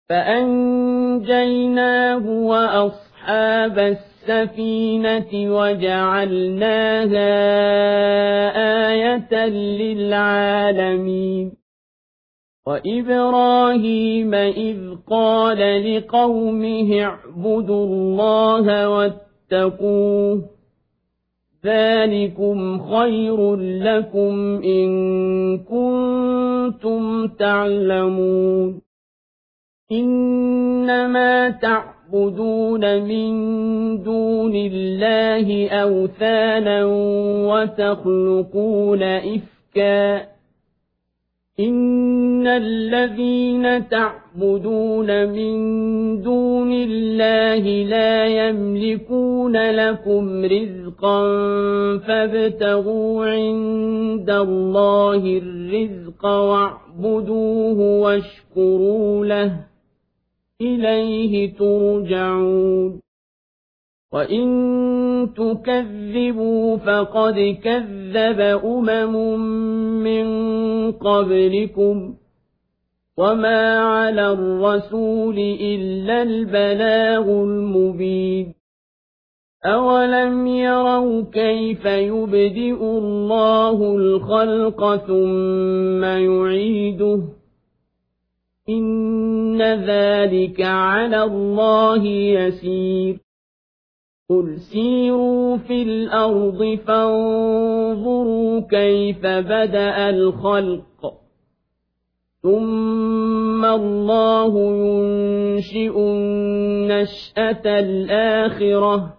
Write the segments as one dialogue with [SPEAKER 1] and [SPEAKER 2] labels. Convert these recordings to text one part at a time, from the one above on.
[SPEAKER 1] فأنجيناه وأصحاب السفينة وجعلناها آية للعالمين وإبراهيم إذ قال لقومه اعبدوا الله واتقوه ذلكم خير لكم إن كنتم تعلمون إنما تعبدون من دون الله أوثانا وتخلقون إفكا إن الذين تعبدون من دون الله لا يملكون لكم رزقا فابتغوا عند الله الرزق واعبدوه واشكروا له إليه ترجعون وإن تكذبوا فقد كذب من قبلكم وما على الرسول إلا البلاغ المبين أولم يروا كيف يبدئ الله الخلق ثم يعيده إن ذلك على الله يسير قل سيروا في الأرض فانظروا كيف بدأ الخلق ثم الله ينشئ النشأة الآخرة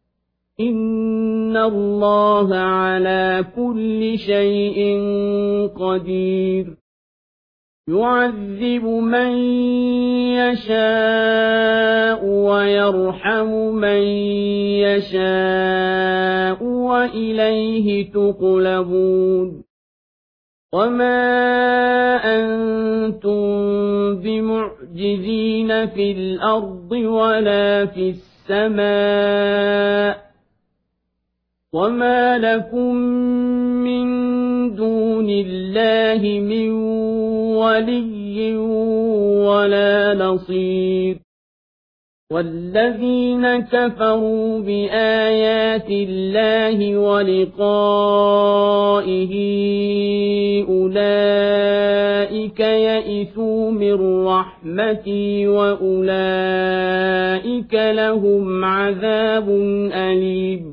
[SPEAKER 1] إن الله على كل شيء قدير يعذب من يشاء ويرحم من يشاء وإليه تقلبون وما أنتم بمعجزين في الأرض ولا في السماء وما لكم من دون الله من ولي ولا نصير والذين كفروا بآيات الله ولقائه أولئك يئسوا من رحمتي وأولئك لهم عذاب أليم